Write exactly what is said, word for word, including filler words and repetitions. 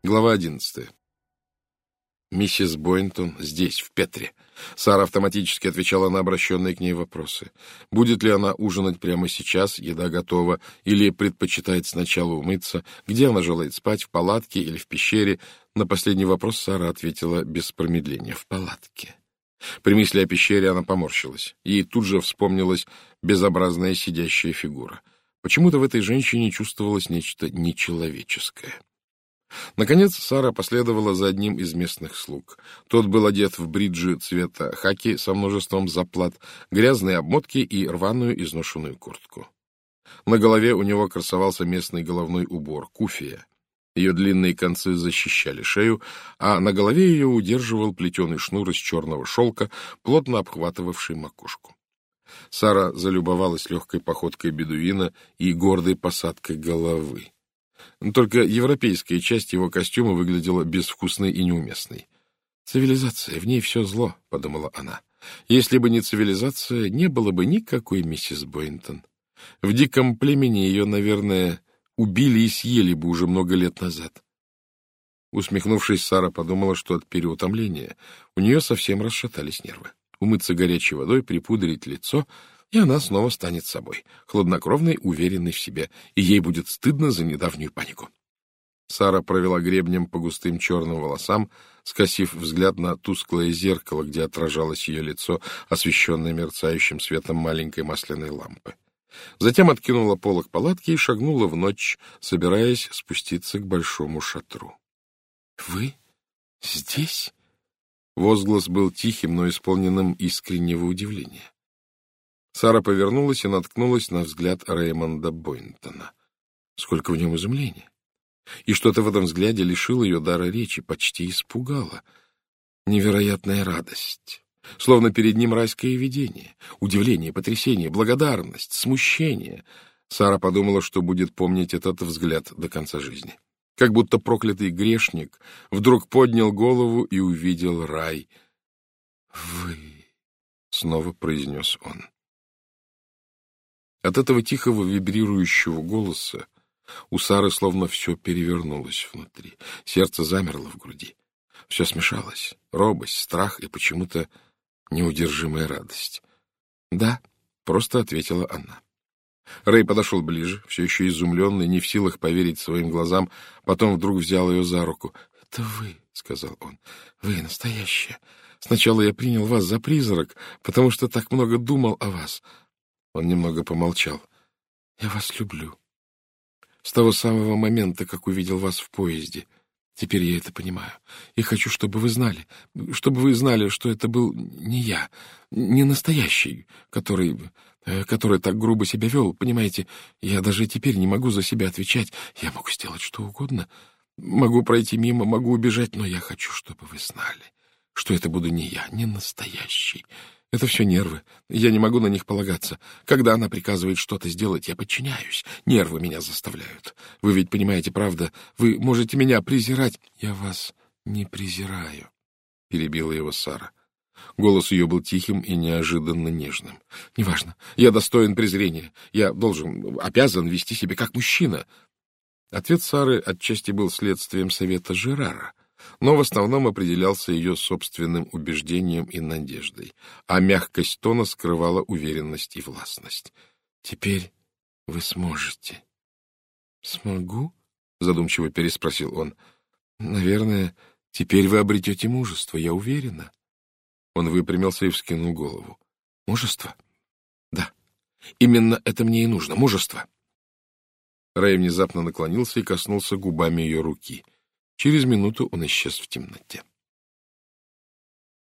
Глава одиннадцатая. Миссис Бойнтон здесь, в Петре. Сара автоматически отвечала на обращенные к ней вопросы. Будет ли она ужинать прямо сейчас, еда готова, или предпочитает сначала умыться, где она желает спать, в палатке или в пещере. На последний вопрос Сара ответила без промедления: в палатке. При мысли о пещере она поморщилась. Ей тут же вспомнилась безобразная сидящая фигура. Почему-то в этой женщине чувствовалось нечто нечеловеческое. Наконец Сара последовала за одним из местных слуг. Тот был одет в бриджи цвета хаки со множеством заплат, грязные обмотки и рваную изношенную куртку. На голове у него красовался местный головной убор — куфия. Ее длинные концы защищали шею, а на голове ее удерживал плетеный шнур из черного шелка, плотно обхватывавший макушку. Сара залюбовалась легкой походкой бедуина и гордой посадкой головы. Только европейская часть его костюма выглядела безвкусной и неуместной. «Цивилизация, в ней все зло», — подумала она. «Если бы не цивилизация, не было бы никакой миссис Бойнтон. В диком племени ее, наверное, убили и съели бы уже много лет назад». Усмехнувшись, Сара подумала, что от переутомления у нее совсем расшатались нервы. Умыться горячей водой, припудрить лицо, и она снова станет собой, хладнокровной, уверенной в себе, и ей будет стыдно за недавнюю панику. Сара провела гребнем по густым черным волосам, скосив взгляд на тусклое зеркало, где отражалось ее лицо, освещенное мерцающим светом маленькой масляной лампы. Затем откинула полог палатки и шагнула в ночь, собираясь спуститься к большому шатру. — Вы здесь? Возглас был тихим, но исполненным искреннего удивления. Сара повернулась и наткнулась на взгляд Реймонда Бойнтона. Сколько в нем изумления! И что-то в этом взгляде лишило ее дара речи, почти испугало. Невероятная радость, словно перед ним райское видение, удивление, потрясение, благодарность, смущение. Сара подумала, что будет помнить этот взгляд до конца жизни. Как будто проклятый грешник вдруг поднял голову и увидел рай. «Вы...» — снова произнес он. От этого тихого вибрирующего голоса у Сары словно все перевернулось внутри. Сердце замерло в груди. Все смешалось. Робость, страх и почему-то неудержимая радость. «Да», — просто ответила она. Рэй подошел ближе, все еще изумленный, не в силах поверить своим глазам, потом вдруг взял ее за руку. «Это вы», — сказал он, — «вы настоящая. Сначала я принял вас за призрак, потому что так много думал о вас». Он немного помолчал. «Я вас люблю. С того самого момента, как увидел вас в поезде. Теперь я это понимаю. И хочу, чтобы вы знали, чтобы вы знали, что это был не я, не настоящий, который, который так грубо себя вел. Понимаете, я даже теперь не могу за себя отвечать. Я могу сделать что угодно. Могу пройти мимо, могу убежать, но я хочу, чтобы вы знали, что это буду не я, не настоящий. Это все нервы. Я не могу на них полагаться. Когда она приказывает что-то сделать, я подчиняюсь. Нервы меня заставляют. Вы ведь понимаете, правда? Вы можете меня презирать. Я вас не презираю, — перебила его Сара. Голос ее был тихим и неожиданно нежным. Неважно. Я достоин презрения. Я должен, обязан вести себя как мужчина. Ответ Сары отчасти был следствием совета Жерара, но в основном определялся ее собственным убеждением и надеждой, а мягкость тона скрывала уверенность и властность. «Теперь вы сможете». «Смогу?» — задумчиво переспросил он. «Наверное, теперь вы обретете мужество, я уверена». Он выпрямился и вскинул голову. «Мужество? Да, именно это мне и нужно, мужество». Рэй внезапно наклонился и коснулся губами ее руки. Через минуту он исчез в темноте.